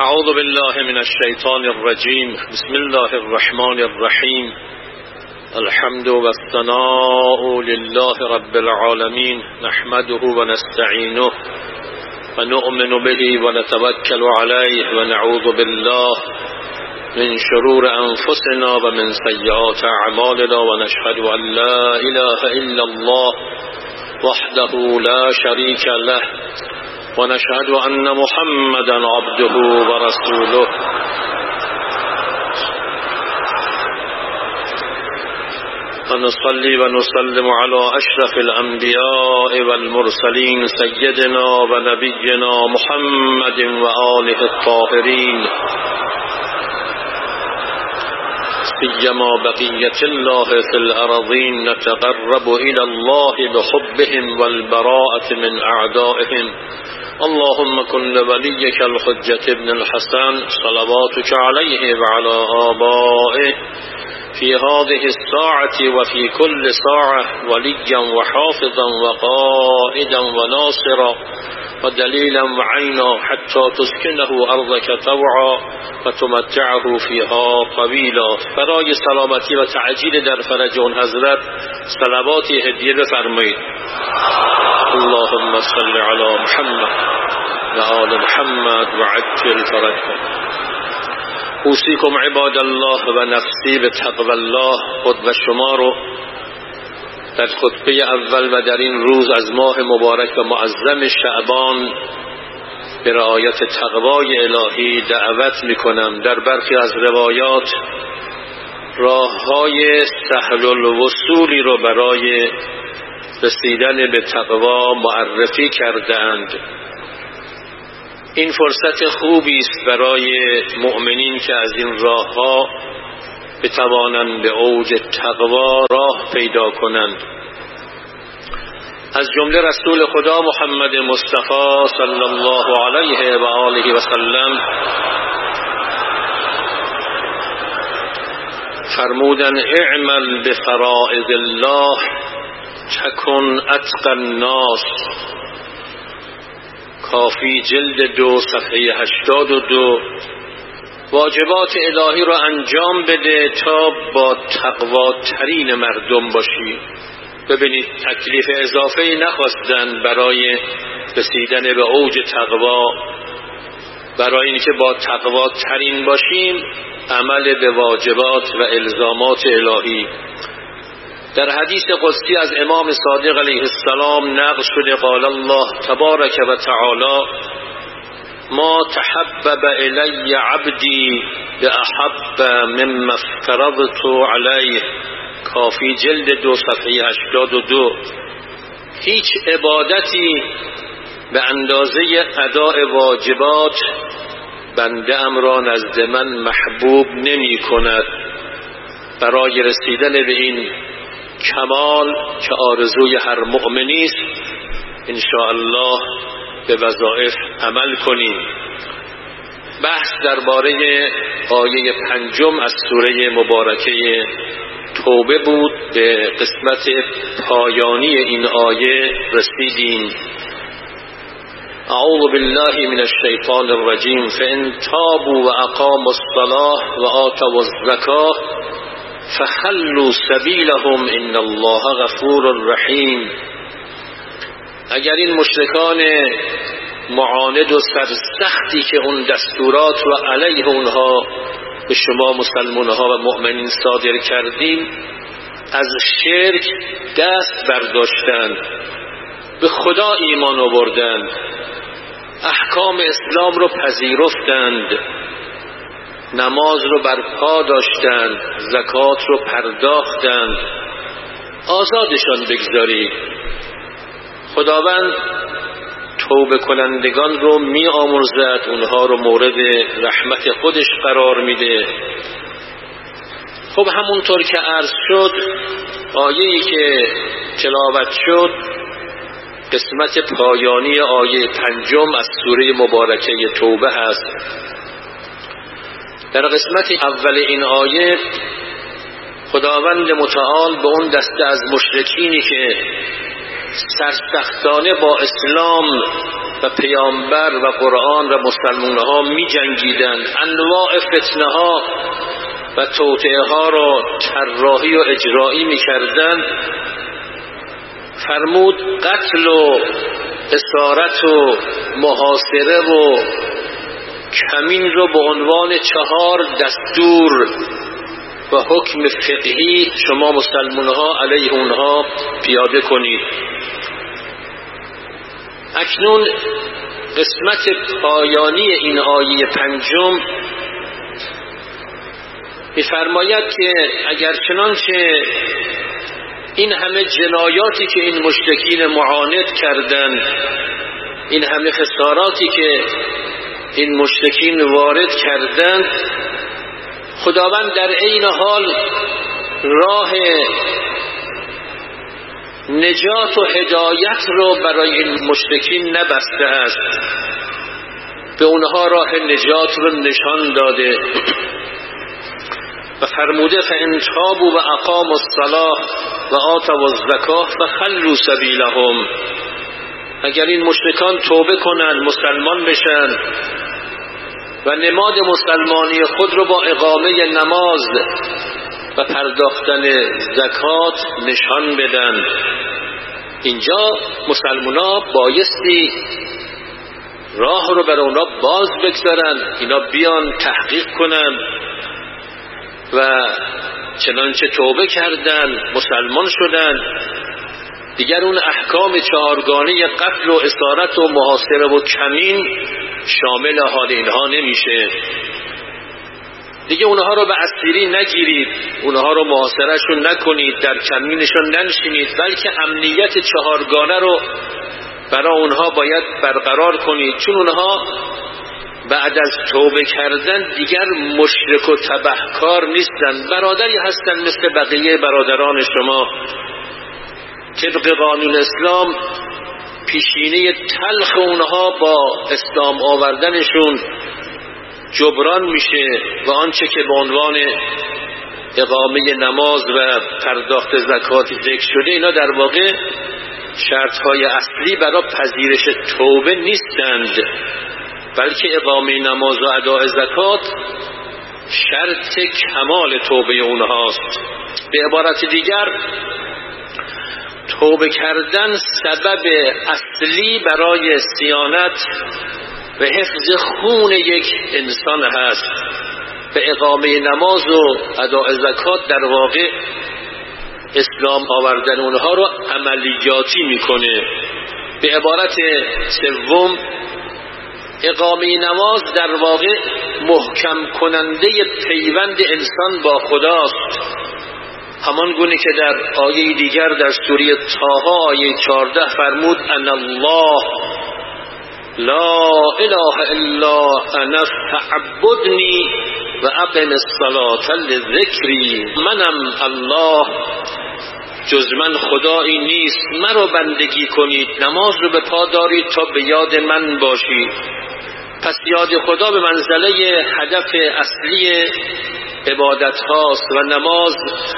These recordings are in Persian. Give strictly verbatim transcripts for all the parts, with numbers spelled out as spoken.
اعوذ بالله من الشیطان الرجیم. بسم الله الرحمن الرحیم. الحمد والثناء لله رب العالمین، نحمده ونستعینه ونؤمن به ونتوکل علیه ونعوذ بالله من شرور انفسنا ومن سیئات اعمالنا ونشهد ان لا اله الا الله وحده لا شریک له ونشهد أن محمدا عبده ورسوله. ونصلي ونسلم على أشرف الأنبياء والمرسلين سيدنا ونبينا محمد وآله الطاهرين، سيما بقية الله في الأرضين. نتقرب إلى الله بحبهم والبراءة من أعدائهم. اللهم كن لوليك الحجة ابن الحسن صلواتك عليه وعلى آبائه في هذه الساعة وفي كل ساعة وليا وحافظا وقائدا وناصرا ودليلا وعينا حتى تسكنه أرضك طوعا وتمتعه فيها طويلا. برای سلامتی و تعجیل در فرج اون حضرت صلواتی هدیه بفرمایید. اللهم صل على محمد و آل محمد و عجل فرجهم. اوصیکم عباد الله و نفسی به تقوی الله. خود و شما رو در خطبه اول و در این روز از ماه مبارک و معظم شعبان به رعایت تقوای الهی دعوت میکنم. در برخی از روایات راههای سهل الوصولی رو برای رسیدن به تقوا معرفی کردند. این فرصت خوبی است برای مؤمنین که از این راهها بتوانند به اوج تقوا راه پیدا کنند. از جمله رسول خدا محمد مصطفی صلی الله علیه و آله و سلم فرمودن اعمل بفرائض الله تکن اتقی الناس. کافی جلد دو صفحه هشتاد و دو. واجبات الهی را انجام بده تا با تقوا ترین مردم باشی. ببینید تکلیف اضافه‌ای نخواستن برای رسیدن به اوج تقوا. برای اینکه با تقوا ترین باشیم عمل به واجبات و الزامات الهی. در حدیث قدسی از امام صادق علیه السلام نقل شده قال الله تبارک و تعالی ما تحبب الی عبدی باحب مما افترضت علیه. کافی جلد دو صفحه هشتاد و دو. هیچ عبادتی به اندازه اداء واجبات بنده ام را نزد من محبوب نمی کند. برای رسیدن به این کمال که آرزوی هر مؤمنی است ان شاء الله به وظایف عمل کنیم. بحث درباره آیه پنجم از سوره مبارکه توبه بود. به قسمت پایانی این آیه رسیدیم. اعوذ بالله من الشیطان الرجیم. فإن تابوا وأقاموا الصلاة وآتوا الزکاة فخلوا سبیلهم ان الله غفور رحیم. اگر این مشرکان معاند و سرسختی که اون دستورات رو علیه اونها به شما مسلمانها و مؤمنین صادر کردیم از شرک دست برداشتند، به خدا ایمان آوردند، احکام اسلام رو پذیرفتند، نماز رو برپا داشتند، زکات رو پرداختند، آزادشان بگذارید. خداوند توبه کنندگان رو می آمرزد، اونها رو مورد رحمت خودش قرار میده. خب همونطور که عرض شد آیه‌ای که تلاوت شد قسمت پایانی آیه پنجم از سوره مبارکه توبه هست. در قسمت اول این آیه خداوند متعال به اون دسته از مشرکینی که سرسختانه با اسلام و پیامبر و قرآن و مسلمان ها می جنگیدند، انواع فتنه ها و توطئه ها را طراحی و اجرایی می کردند، فرمود قتل و اسارت و محاصره و کمین رو به عنوان چهار دستور و حکم فقهی شما مسلمان ها علیه اونها پیاده کنید. اکنون قسمت پایانی این آیه پنجم می‌فرماید که اگر چنانچه این همه جنایاتی که این مشرکین معاند کردند، این همه خساراتی که این مشرکین وارد کردند، خداوند در عین حال راه نجات و هدایت رو برای این مشرکین نبسته است، به اونها راه نجات رو نشان داده و فرموده فإن تابوا و اقاموا الصلاة و آتوا الزکاة فخلوا سبیلهم. اگر این مشرکان توبه کنند، مسلمان بشن و نماد مسلمانی خود رو با اقامه نماز و پرداختن زکات نشان بدن، اینجا مسلمانا بایستی راه رو برای اونا باز بگذارن، اینا بیان تحقیق کنن و چنانچه توبه کردن مسلمان شدن، دیگر اون احکام چهارگانه قتل و اسارت و محاصره و کمین شامل حال اینها نمیشه. دیگه اونها رو به اسیری نگیرید، اونها رو محاصرهشون نکنید، در کمینشون ننشینید، بلکه امنیت چهارگانه رو برای اونها باید برقرار کنید، چون اونها بعد از توبه کردن دیگر مشرک و تبهکار نیستن، برادری هستن مثل بقیه برادران شما. طبق قانون اسلام پیشینه تلخ اونها با اسلام آوردنشون جبران میشه و آنچه که به عنوان اقامه نماز و پرداخت زکات ذکر شده، اینا در واقع شرطهای اصلی برای پذیرش توبه نیستند، بلکه اقامه نماز و اداء زکات شرط کمال توبه اونهاست. به عبارت دیگر توبه کردن سبب اصلی برای صیانت و حفظ خون یک انسان هست. به اقامه نماز و اداء زکات در واقع اسلام آوردن اونها رو عملیاتی میکنه. به عبارت سوم اقامه نماز در واقع محکم کننده پیوند انسان با خداست، همان گونه که در آیه دیگر در سوره طه آیه چهارده فرمود ان الله لا اله الا انا فاعبدنی و اقم الصلاة لذکری. منم الله، جز من خدایی نیست، مرا بندگی کنید، نماز رو به پا دارید تا به یاد من باشید. پس یاد خدا به منزله هدف اصلی عبادت هاست و نماز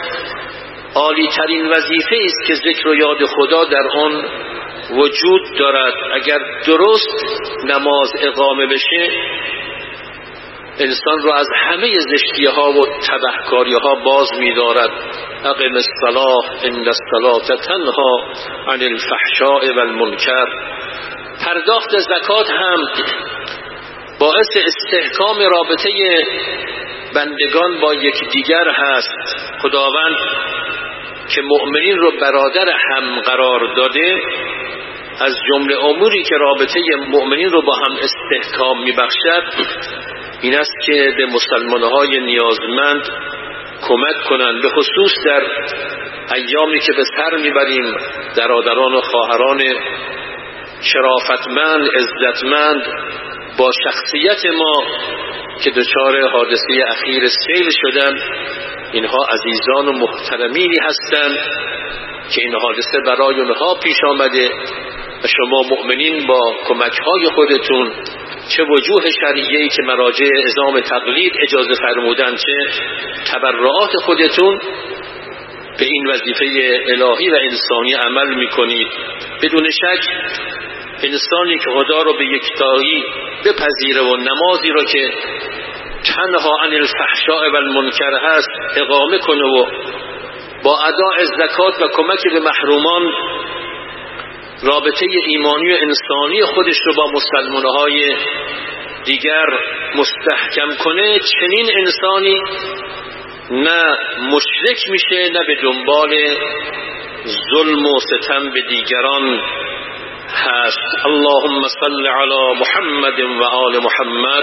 عالی ترین وظیفه است که ذکر و یاد خدا در آن وجود دارد. اگر درست نماز اقامه بشه انسان رو از همه زشتی ها و تبهکاری ها باز می دارد. اقم الصلاة ان الصلاة تنها عن الفحشاء والمنکر. پرداخت زکات هم باعث استحکام رابطه بندگان با یکدیگر هست. خداوند که مؤمنین رو برادر هم قرار داده، از جمله اموری که رابطه مؤمنین رو با هم استحکام میبخشد این است که به مسلمانهای نیازمند کمک کنند، به خصوص در ایامی که به سر میبریم برادران و خواهران شرافتمند عزتمند با شخصیت ما که دچار حادثه اخیر سیل شدن. اینها عزیزان و محترمینی هستند که این حادثه برای اونها پیش آمده و شما مؤمنین با کمک‌های خودتون، چه وجوه شرعیه‌ای که مراجع اعظام تقلید اجازه فرمودن، چه تبرعات خودتون، به این وظیفه الهی و انسانی عمل میکنید. بدون شک انسانی که خدا رو به یکتایی بپذیره و نمازی رو که تنها عن الفحشاء و المنکر هست اقامه کنه و با اداء زکات و کمک به محرومان رابطه ایمانی و انسانی خودش رو با مسلمان‌های دیگر مستحکم کنه، چنین انسانی نه مشرک میشه نه به دنبال ظلم و ستم به دیگران هست. اللهم صل علی محمد و آل محمد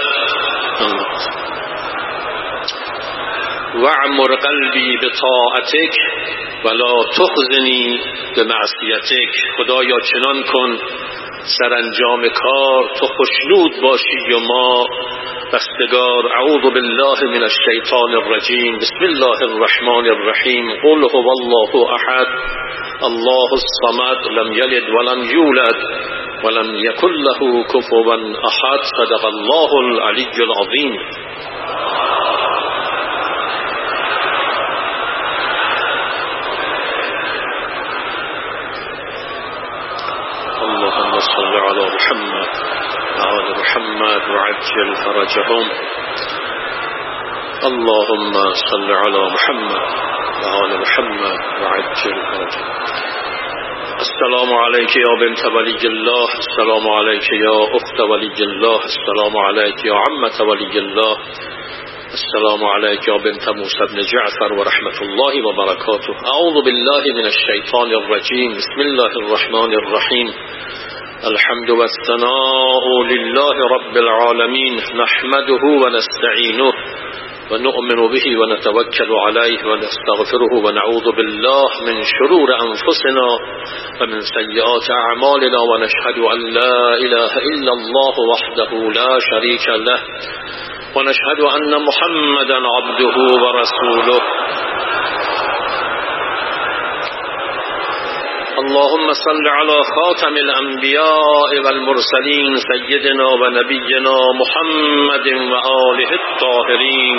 واعمر قلبی بطاعتک ولا تخزنی بمعصیتک. خدایا چنان کن سرانجام کار تو خوشنود باشی و ما بستگار. اعوذ بالله من الشیطان الرجیم. بسم الله الرحمن الرحیم. قل هو الله احد الله الصمد لم یلد ولم یولد ولم یکن له کفوا احد. صدق الله العلی العظیم. اللهم صل على محمد وآل محمد وعجل فرجهم. اللهم صل على محمد وآل محمد وعجل فرجهم. السلام عليك يا بنت ولي الله، السلام عليك يا أخت ولي الله، السلام عليك يا عمة ولي الله، السلام عليك يا بنت موسى بن جعفر ورحمة الله وبركاته. أعوذ بالله من الشيطان الرجيم. بسم الله الرحمن الرحيم. الحمد والثناء لله رب العالمين نحمده ونستعينه ونؤمن به ونتوكل عليه ونستغفره ونعوذ بالله من شرور أنفسنا ومن سيئات أعمالنا ونشهد أن لا إله إلا الله وحده لا شريك له ونشهد أن محمدا عبده ورسوله. اللهم صل على خاتم الأنبياء والمرسلين سيدنا ونبينا محمد وآله الطاهرين.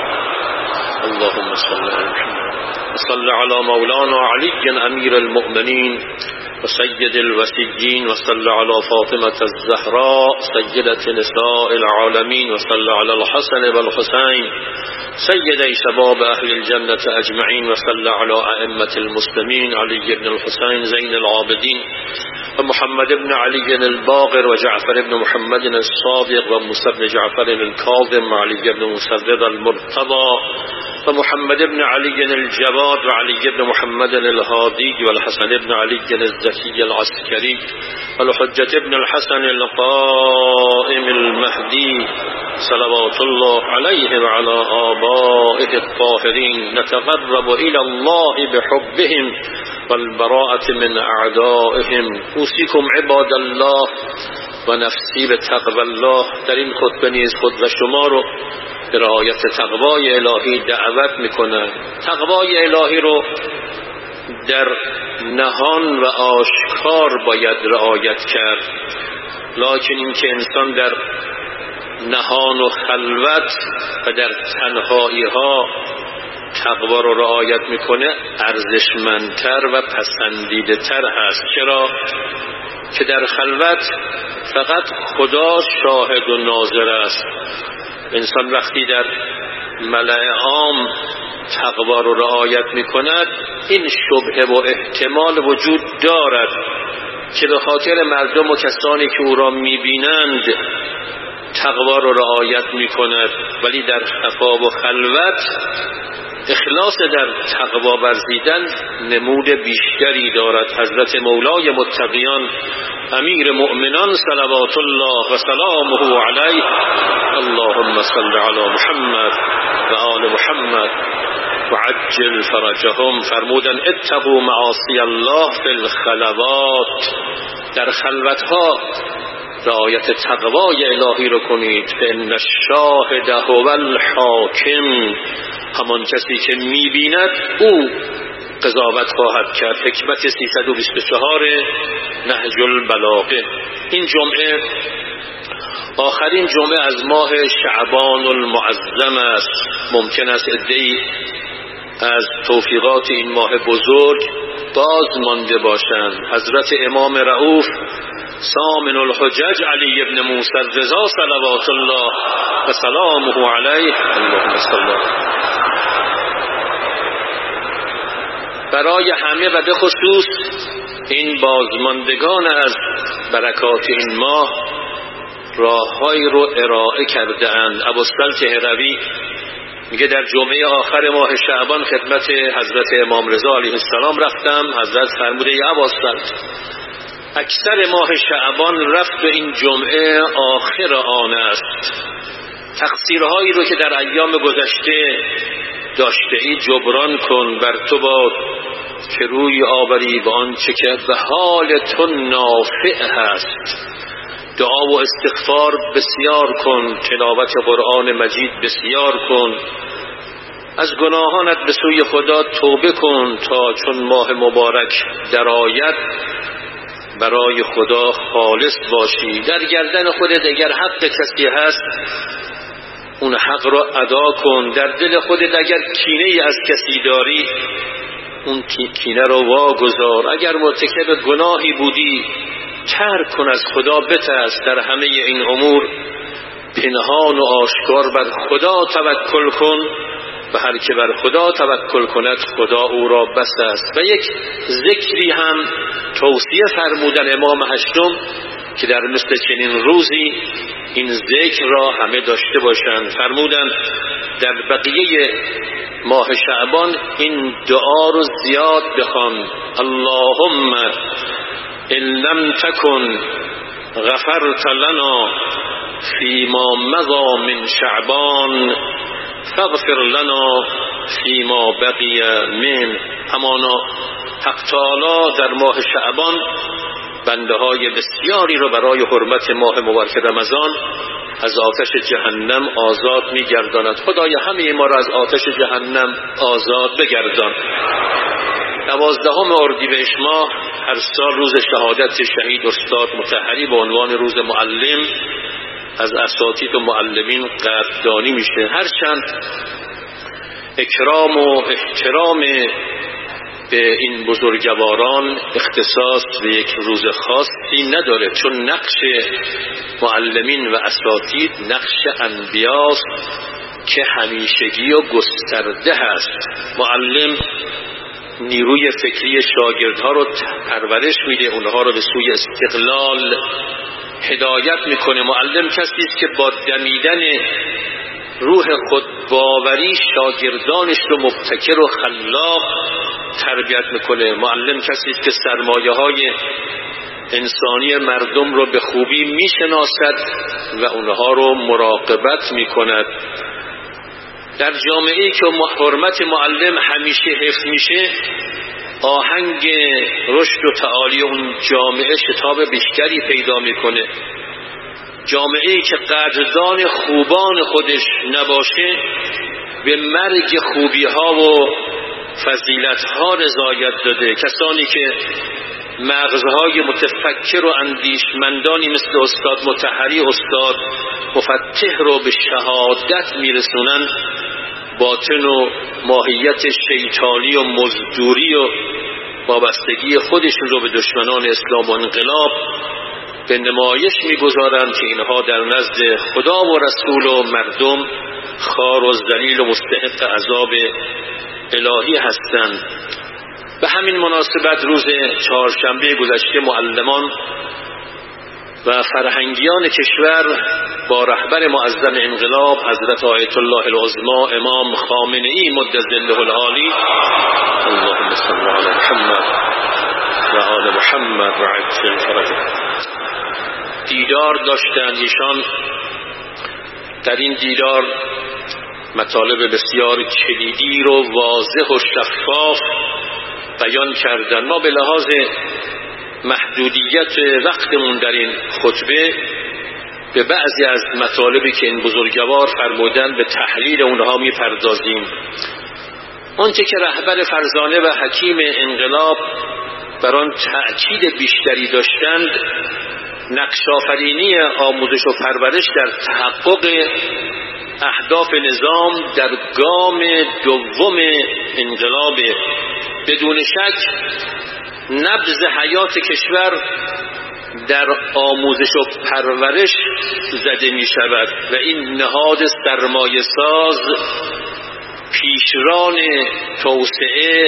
اللهم صل على محمد وصل على مولانا علي أمير المؤمنين وسيد الوسيين وصل على فاطمة الزهراء سيدة نساء العالمين وصل على الحسن والحسين سيدي شباب أهل الجنة أجمعين وصل على أئمة المسلمين علي بن الحسين زين العابدين ومحمد بن علي الباقر وجعفر بن محمد الصادق وموسى بن جعفر الكاظم وعلي بن مسدد المرتضى ومحمد بن علي الجواد وعلي بن محمد الهادي والحسن بن علي الزكي العسكري والحجة بن الحسن القائم المهدي صلوات الله عليه وعلى آبائه الطاهرين. نتقرب إلى الله بحبهم والبراءة من أعدائهم. أوصيكم عباد الله و نفسی به تقوی الله. در این خطبه نیز خود و شما رو به رعایت تقوای الهی دعوت میکنه. تقوای الهی رو در نهان و آشکار باید رعایت کرد، لکن این که انسان در نهان و خلوت و در تنهایی ها تقوا رو رعایت میکنه ارزشمندتر و پسندیده تر هست. چرا؟ که در خلوت فقط خدا شاهد و ناظر است. انسان وقتی در ملأ عام تقوا رو رعایت میکند این شبهه و احتمال وجود دارد که به خاطر مردم و کسانی که او را میبینند تقوا رو رعایت میکند، ولی در خفا و خلوت اخلاص در تقوا ورزیدن نمود بیشتری دارد. حضرت مولای متقیان امیر مؤمنان صلوات الله و سلامه علیه اللهم صل علی محمد و آل محمد و عجل فرجهم فرمودن اتقوا معاصی الله فی الخلوات. در خلوتها رعایت تقوای الهی رو کنید. فإن الشاهد هو الحاکم. همان کسی که میبیند او قضاوت خواهد کرد. حکمت سیصد و بیست و چهار نهج البلاغه. این جمعه آخرین جمعه از ماه شعبان المعظم است. ممکن است عده‌ای از توفیقات این ماه بزرگ باز مانده باشند. حضرت امام رؤوف سامن الحجج علی ابن موسی الرضا صلوات الله و سلامه علیه. اللهم صل. برای همه و به خصوص این بازماندگان از برکات این ماه راههایی رو ارائه کرده اند. ابوالسلط هروی میگه در جمعه آخر ماه شعبان خدمت حضرت امام رضا علیه السلام رفتم. حضرت فرموده ای ابوالسلط، اکثر ماه شعبان رفت و این جمعه آخر آن است. تقصیرهایی رو که در ایام گذشته داشته ای جبران کن، بر تو باد که روی آوری به آنچه که به حال تو نافع هست. دعا و استغفار بسیار کن، تلاوت قرآن مجید بسیار کن، از گناهانت به سوی خدا توبه کن تا چون ماه مبارک درآید برای خدا خالص باشی. در گردن خودت اگر حق کسی هست اون حق را ادا کن. در دل خودت اگر کینه از کسی داری اون کینه را واگذار. اگر مرتکب گناهی بودی ترک کن، از خدا بترس. در همه این امور پنهان و آشکار بر خدا توکل کن و هر که بر خدا توکل کند خدا او را بس است. و یک ذکری هم توصیه فرمودن امام هشتم که در مثل چنین روزی این ذکر را همه داشته باشند. فرمودند در بقیه ماه شعبان این دعا رو زیاد بخوان: اللهم ان لم تکن غفرت لنا فیما مضى من شعبان فاغفر لنا فیما بقی من. همانا حق تعالی در ماه شعبان بنده های بسیاری رو برای حرمت ماه مبارک رمضان از آتش جهنم آزاد می‌گرداند. خدای همه ما را از آتش جهنم آزاد بگردان. دوازدهم اردیبهشت ماه هر سال روز شهادت شهید استاد مطهری به عنوان روز معلم از اساتید و معلمین قدردانی میشه. هرچند اکرام و احترام به این بزرگواران اختصاص به یک روز خاصی نداره، چون نقش معلمین و اساتید نقش انبیاست که همیشگی و گسترده هست. معلم نیروی فکری شاگردها رو پرورش میده، اونها رو به سوی استقلال هدایت میکنه. معلم کسی است که با دمیدن روح خودباوری شاگردانش رو مبتکر و خلاق تربیت میکنه. معلم کسی است که سرمایه های انسانی مردم رو به خوبی میشناسد و اونها رو مراقبت میکند. در جامعه‌ای که حرمت معلم همیشه حفظ میشه، آهنگ رشد و تعالی اون جامعه شتاب بیشتری پیدا میکنه. جامعه‌ای که قدردان خوبان خودش نباشه به مرگ خوبی‌ها و فضیلت‌ها رضایت داده. کسانی که مغزهای متفکر و اندیشمندانی مثل استاد مطهری، استاد مفتح رو به شهادت میرسونن، باطن و ماهیت شیطانی و مزدوری و وابستگی خودشون رو به دشمنان اسلام و انقلاب به نمایش میگذارند که اینها در نزد خدا و رسول و مردم خوار و ذلیل و مستحق عذاب الهی هستند. به همین مناسبت روز چهارشنبه گذشته معلمان و فرهنگیان کشور با رهبر معظم انقلاب حضرت آیت الله العظمی امام خامنه‌ای مد ظله العالی، اللهم صل علی محمد و آل محمد و عجل فرجه، دیدار داشتند. ایشان در این دیدار مطالب بسیار کلیدی رو واضح و شفاف بیان کردند. ما به لحاظ محدودیت وقتمون در این خطبه به بعضی از مطالبی که این بزرگوار فرمودن به تحلیل اونها میپردازیم. آنچه که رهبر فرزانه و حکیم انقلاب بر آن تأکید بیشتری داشتند، نقش آفرینی آموزش و پرورش در تحقق اهداف نظام در گام دوم انقلاب. بدون شک نبض حیات کشور در آموزش و پرورش زده می شود و این نهاد سرمایه ساز پیشران توسعه،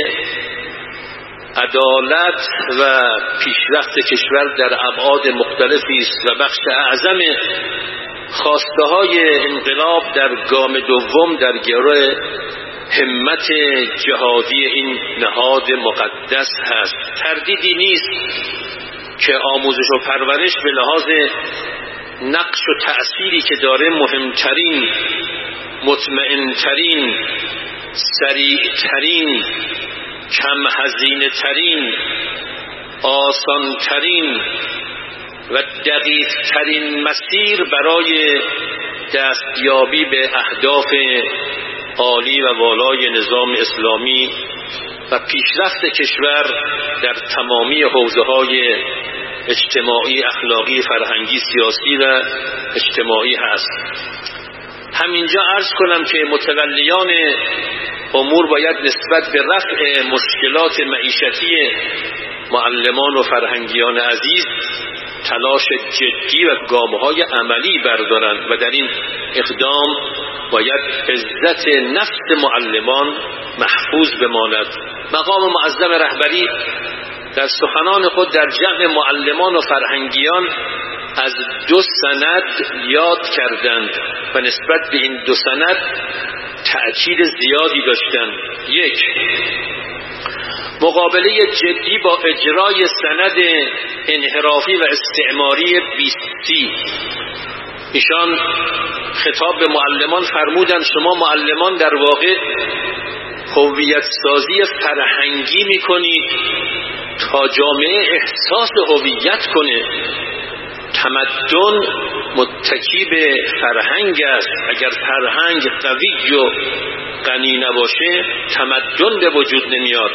عدالت و پیشرفت کشور در ابعاد مختلفی است و بخش اعظم خواسته های انقلاب در گام دوم در گروه همت جهادی این نهاد مقدس هست. تردیدی نیست که آموزش و پرورش به لحاظ نقش و تأثیری که داره مهمترین، مطمئنترین، سریعترین، کم هزینه ترین، آسانترین و دقیق ترین مسیر برای دستیابی به اهداف عالی و والای نظام اسلامی و پیشرفت کشور در تمامی حوزه‌های اجتماعی، اخلاقی، فرهنگی، سیاسی و اجتماعی هست. همینجا عرض کنم که متولیان امور باید نسبت به رفع مشکلات معیشتی معلمان و فرهنگیان عزیز تلاش جدی و گام‌های عملی بردارند و در این اقدام باید عزت نفس معلمان محفوظ بماند. مقام معظم رهبری در سخنان خود در جمع معلمان و فرهنگیان از دو سند یاد کردند و نسبت به این دو سند تأکید زیادی داشتند. یک، مقابله جدی با اجرای سند انحرافی و استعماری بیستی. ایشان خطاب به معلمان فرمودند شما معلمان در واقع هویت سازی فرهنگی میکنید تا جامعه احساس هویت کنه. تمدن متکی به فرهنگ است. اگر فرهنگ قوی و غنی نباشه تمدن به وجود نمیاد.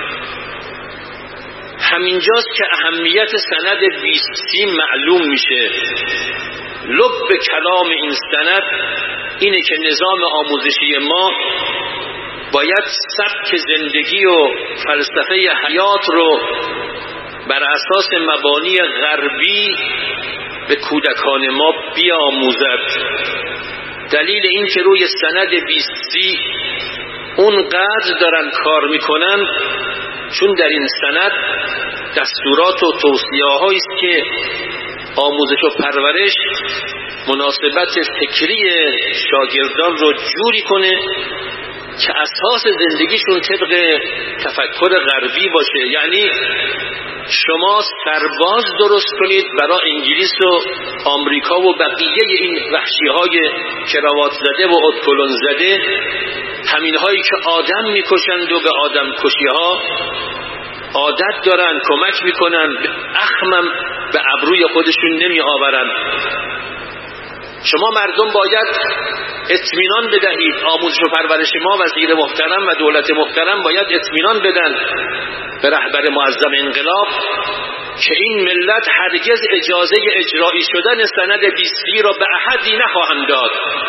همینجاست که اهمیت سند بیستی معلوم میشه. لب کلام این سند اینه که نظام آموزشی ما باید سبک زندگی و فلسفه حیات رو بر اساس مبانی غربی به کودکان ما بیاموزد. دلیل این که روی سند بیستی اونقدر دارن کار میکنن چون در این سند دستورات و توصیه‌هایی است که آموزش و پرورش مناسبت فکری شاگردان رو جوری کنه که اساس زندگیشون طبق تفکر غربی باشه. یعنی شما سرباز درست کنید برای انگلیس و آمریکا و بقیه این وحشی‌های کراوات زده و ادکلون زده، همین هایی که آدم میکشند و به آدم کشی‌ها عادت دارن، کمک میکنن، اخمم به ابروی خودشون نمی آورن. شما مردم باید اطمینان بدهید. آموزش و پرورش ما وزیر محترم و دولت محترم باید اطمینان بدن به رهبر معظم انقلاب که این ملت هرگز اجازه اجرایی شدن سند بیستی را به احدی نخواهند داد.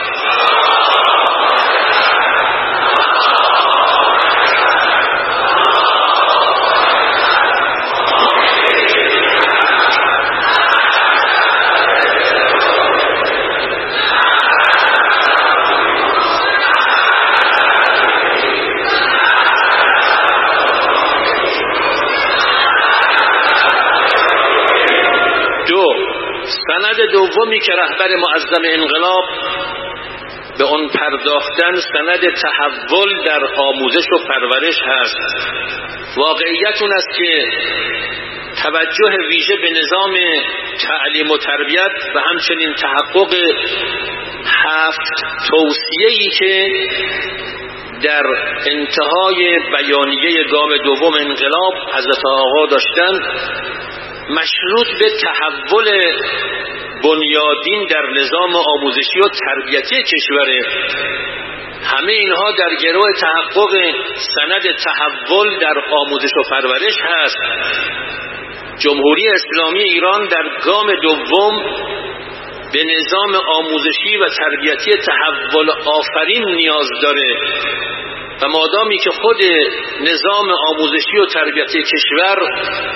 سند دومی که رهبر معظم انقلاب به اون پرداختن سند تحول در آموزش و پرورش هست. واقعیت اون است که توجه ویژه به نظام تعلیم و تربیت و همچنین تحقق هفت توصیه‌ای که در انتهای بیانیه گام دوم انقلاب حضرت آقا داشتن مشروط به تحول بنیادین در نظام آموزشی و تربیتی کشوره. همه اینها در گروه تحقق سند تحول در آموزش و پرورش هست. جمهوری اسلامی ایران در گام دوم به نظام آموزشی و تربیتی تحول آفرین نیاز داره و مادامی که خود نظام آموزشی و تربیتی کشور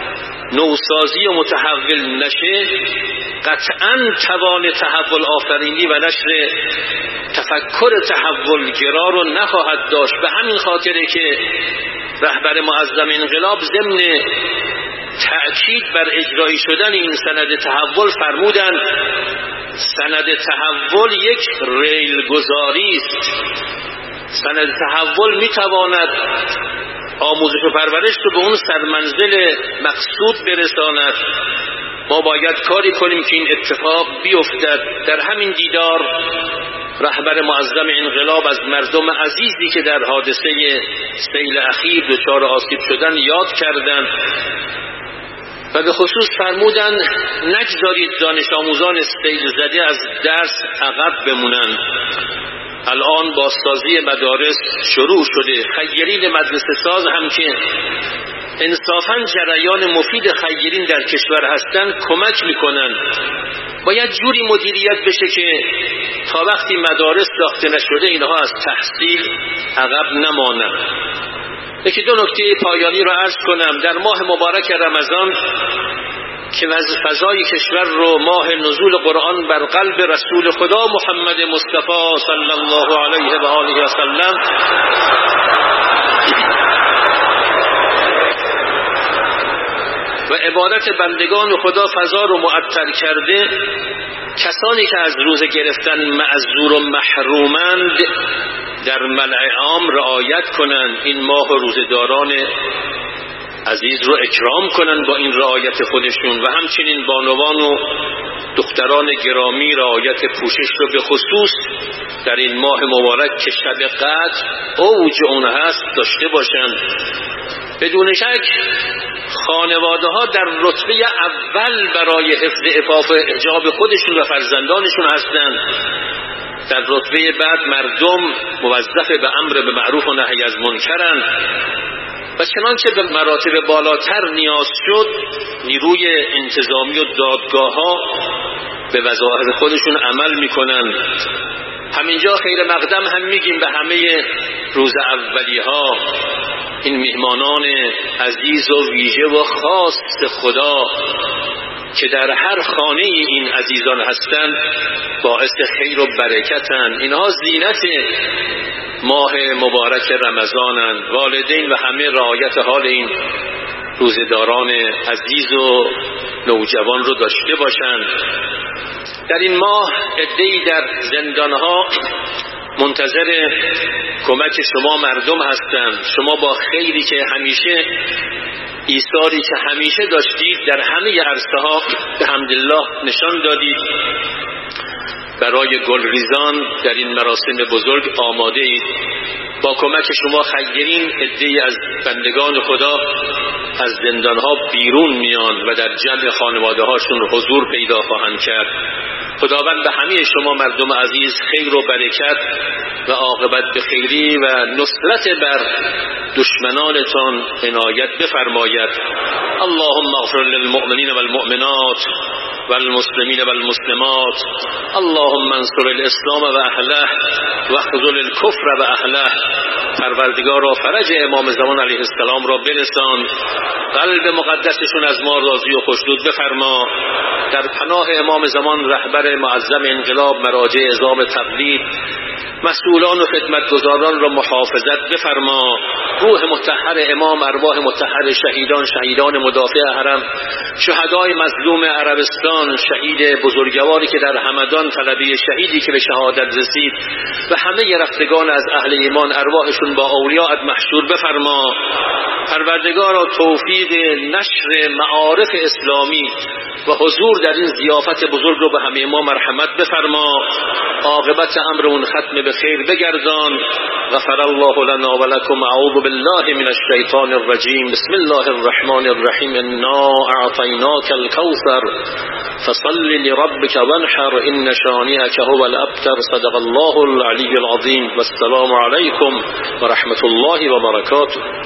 نوسازی و متحول نشه، قطعاً توان تحول آفرینی و نشر تفکر تحولگرا رو نخواهد داشت. به همین خاطره که رهبر معظم انقلاب ضمن تأکید بر اجرایی شدن این سند تحول فرمودند سند تحول یک ریلگذاری است. سند تحول میتواند آموزش و پرورش رو به اون سرمنزل مقصود برساند. ما باید کاری کنیم که این اتفاق بیفتد. در همین دیدار رهبر معظم انقلاب از مردم عزیزی که در حادثه سیل اخیر دچار آسیب شدن یاد کردند و به خصوص فرمودند نگذارید دانش آموزان سیل زده از درس عقب بمونند. الان بازسازی مدارس شروع شده. خیرین مدرسه ساز هم که انصافاً جریان مفید خیرین در کشور هستند کمک میکنن. باید جوری مدیریت بشه که تا وقتی مدارس ساخته نشده اینها از تحصیل عقب نمانند. یکی دو نکته پایانی رو عرض کنم. در ماه مبارک رمضان که فضای کشور رو ماه نزول قرآن بر قلب رسول خدا محمد مصطفی صلی الله علیه و آله و سلم و عبادت بندگان خدا فضا رو معطر کرده، کسانی که از روزه گرفتن معذور و محرومند در ملأ عام رعایت کنند. این ماه روزه‌داران عزیز رو اکرام کنن با این رعایت خودشون و همچنین بانوان و دختران گرامی رعایت پوشش رو به خصوص در این ماه مبارک که شب قدر اوج اون هست داشته باشن. بدون شک خانواده ها در رتبه اول برای حفظ عفاف و حجاب خودشون و فرزندانشون هستند. در رتبه بعد مردم موظف به امر به معروف و نهی از منکرند و چنانچه به مراتب بالاتر نیاز شد نیروی انتظامی و دادگاه ها به وظایف خودشون عمل میکنن. همینجا خیر مقدم هم میگیم به همه روز اولی ها، این میهمانان عزیز و ویژه و خاص خدا که در هر خانه این عزیزان هستند باعث خیر و برکتند. اینها زینت ماه مبارک رمضانند. والدین و همه رعایت حال این روزه‌داران عزیز و نوجوان رو داشته باشند. در این ماه عده‌ای در زندانها منتظر کمک شما مردم هستند. شما با خیری که همیشه ایثاری که همیشه داشتید در همه عرصه ها به حمدالله نشان دادید. برای گلریزان در این مراسم بزرگ آماده اید. با کمک شما خیرین عده‌ای از بندگان خدا از زندانها بیرون میان و در جمع خانواده هاشون حضور پیدا خواهند کرد. خداوند به همه شما مردم عزیز خیر و برکت و عاقبت به خیری و نصرت بر دشمنانتان عنایت بفرماید. اللهم اغفر للمؤمنین والمؤمنات والمسلمین والمسلمات. اللهم انصر الاسلام و اهله واخذل الكفر و اهله. پروردگارا فرج امام زمان علیه السلام را برسان. قلب مقدسشون از ما راضی و خوشنود بفرما. در پناه امام زمان رهبر معظم انقلاب، مراجع عظام تقلید، مسئولان و خدمتگزاران را محافظت بفرما. روح مطهر امام، ارواح مطهر شهیدان، شهیدان مدافع حرم، شهدای مظلوم عربستان، شهید بزرگواری که در همدان، طلبه شهیدی که به شهادت رسید و همه رفتگان از اهل ایمان ارواحشون با اولیاءت محشور بفرما. پروردگارا توفیق نشر معارف اسلامی و حضور در این ضیافت بزرگ رو به همه ما مرحمت بفرما. عاقبت امر اون ختم به خیر بگردان. غفر الله لنا و لكم. اعوذ بالله من الشیطان الرجیم. بسم الله الرحمن الرحیم. انا اعطیناک الکوثر فصل لربك وانحر ان شانئك هو الابتر. صدق الله العلی العظیم. والسلام علیکم و رحمت الله و برکاته.